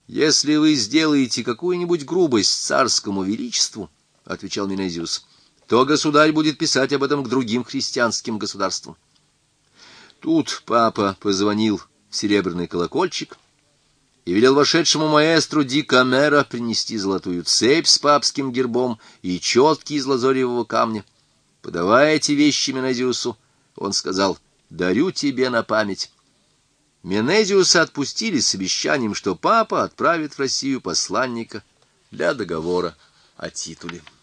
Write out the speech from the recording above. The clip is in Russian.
Если вы сделаете какую-нибудь грубость царскому величеству, — отвечал Менезиус, — то государь будет писать об этом к другим христианским государствам. Тут папа позвонил в серебряный колокольчик и велел вошедшему маэстру Ди Камера принести золотую цепь с папским гербом и четки из лазоревого камня. Подавая эти вещи Менезиусу, он сказал: «Дарю тебе на память». Менезиуса отпустили с обещанием, что папа отправит в Россию посланника для договора о титуле.